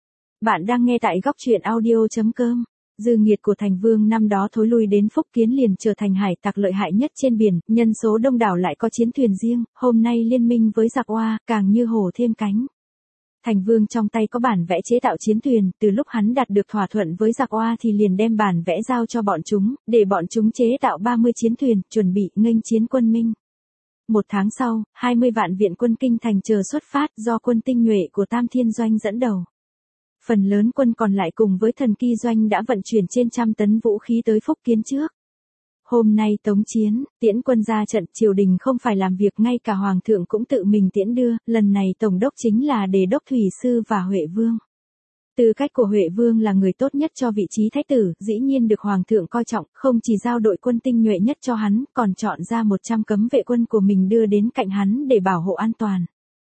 S1: Bạn đang nghe tại góc truyện audio chấm com. Dư nghiệt của Thành Vương năm đó thối lui đến Phúc Kiến liền trở thành hải tặc lợi hại nhất trên biển, nhân số đông đảo lại có chiến thuyền riêng, hôm nay liên minh với giặc Hoa, càng như hổ thêm cánh. Thành Vương trong tay có bản vẽ chế tạo chiến thuyền, từ lúc hắn đạt được thỏa thuận với giặc Hoa thì liền đem bản vẽ giao cho bọn chúng, để bọn chúng chế tạo ba mươi chiến thuyền, chuẩn bị nghênh chiến quân Minh. Một tháng sau, hai mươi vạn viện quân kinh thành chờ xuất phát, do quân tinh nhuệ của Tam Thiên Doanh dẫn đầu. Phần lớn quân còn lại cùng với Thần Kỳ Doanh đã vận chuyển trên trăm tấn vũ khí tới Phúc Kiến trước. Hôm nay tống chiến, tiễn quân ra trận, triều đình không phải làm việc, ngay cả Hoàng thượng cũng tự mình tiễn đưa, lần này tổng đốc chính là Đề đốc Thủy Sư và Huệ Vương. Tư cách của Huệ Vương là người tốt nhất cho vị trí thái tử, dĩ nhiên được Hoàng thượng coi trọng, không chỉ giao đội quân tinh nhuệ nhất cho hắn, còn chọn ra một trăm cấm vệ quân của mình đưa đến cạnh hắn để bảo hộ an toàn.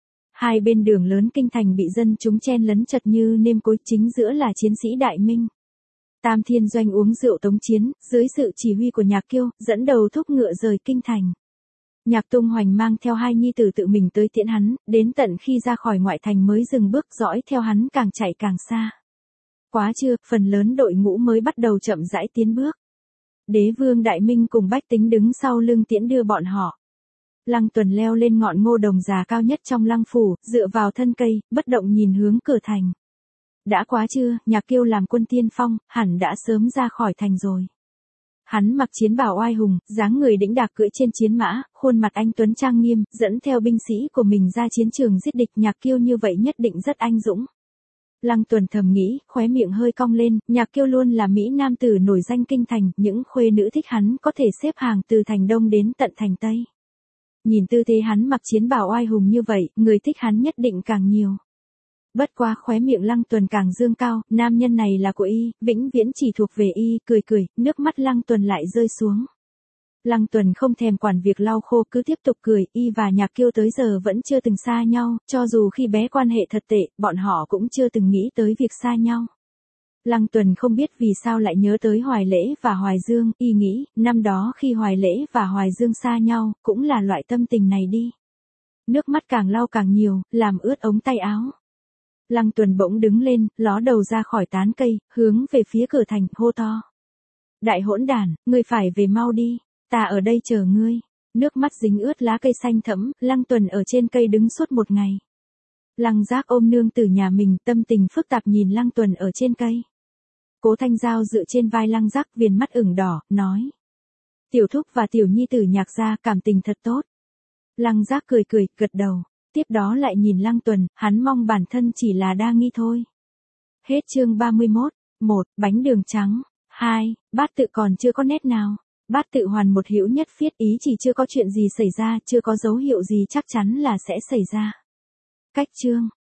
S1: Hai bên đường lớn kinh thành bị dân chúng chen lấn chật như nêm cối, chính giữa là chiến sĩ Đại Minh. Tam Thiên Doanh uống rượu tống chiến, dưới sự chỉ huy của Nhạc Kiêu, dẫn đầu thúc ngựa rời kinh thành. Nhạc Tung Hoành mang theo hai nhi tử tự mình tới tiễn hắn, đến tận khi ra khỏi ngoại thành mới dừng bước, dõi theo hắn càng chạy càng xa. Quá trưa, phần lớn đội ngũ mới bắt đầu chậm rãi tiến bước. Đế vương Đại Minh cùng bách tính đứng sau lưng tiễn đưa bọn họ. Lăng Tuần leo lên ngọn ngô đồng già cao nhất trong lăng phủ, dựa vào thân cây, bất động nhìn hướng cửa thành. Đã quá trưa, Nhạc Kiêu làm quân tiên phong, hẳn đã sớm ra khỏi thành rồi. Hắn mặc chiến bào oai hùng, dáng người đĩnh đạc cưỡi trên chiến mã, khuôn mặt anh tuấn trang nghiêm, dẫn theo binh sĩ của mình ra chiến trường giết địch. Nhạc Kiêu như vậy nhất định rất anh dũng. Lăng Tuần thầm nghĩ, khóe miệng hơi cong lên, Nhạc Kiêu luôn là mỹ nam tử nổi danh kinh thành, những khuê nữ thích hắn có thể xếp hàng từ thành Đông đến tận thành Tây. Nhìn tư thế hắn mặc chiến bào oai hùng như vậy, người thích hắn nhất định càng nhiều. Bất quá khóe miệng Lăng Tuần càng dương cao, nam nhân này là của y, vĩnh viễn chỉ thuộc về y, cười cười, nước mắt Lăng Tuần lại rơi xuống. Lăng Tuần không thèm quản việc lau khô cứ tiếp tục cười, y và Nhạc Kiêu tới giờ vẫn chưa từng xa nhau, cho dù khi bé quan hệ thật tệ, bọn họ cũng chưa từng nghĩ tới việc xa nhau. Lăng Tuần không biết vì sao lại nhớ tới Hoài Lễ và Hoài Dương, y nghĩ, năm đó khi Hoài Lễ và Hoài Dương xa nhau, cũng là loại tâm tình này đi. Nước mắt càng lau càng nhiều, làm ướt ống tay áo. Lăng Tuần bỗng đứng lên, ló đầu ra khỏi tán cây, hướng về phía cửa thành, hô to. Đại hỗn đản, ngươi phải về mau đi, ta ở đây chờ ngươi. Nước mắt dính ướt lá cây xanh thẫm, Lăng Tuần ở trên cây đứng suốt một ngày. Lăng Giác ôm nương tử nhà mình, tâm tình phức tạp nhìn Lăng Tuần ở trên cây. Cố Thanh Giao dựa trên vai Lăng Giác, viền mắt ửng đỏ, nói. Tiểu thúc và tiểu nhi tử Nhạc gia cảm tình thật tốt. Lăng Giác cười cười, gật đầu. Tiếp đó lại nhìn Lăng Tuần, hắn mong bản thân chỉ là đa nghi thôi. Hết chương ba mươi mốt. một. Bánh đường trắng. hai. Bát tự còn chưa có nét nào. Bát tự hoàn một hữu nhất phiết, ý chỉ chưa có chuyện gì xảy ra, chưa có dấu hiệu gì chắc chắn là sẽ xảy ra. Cách chương.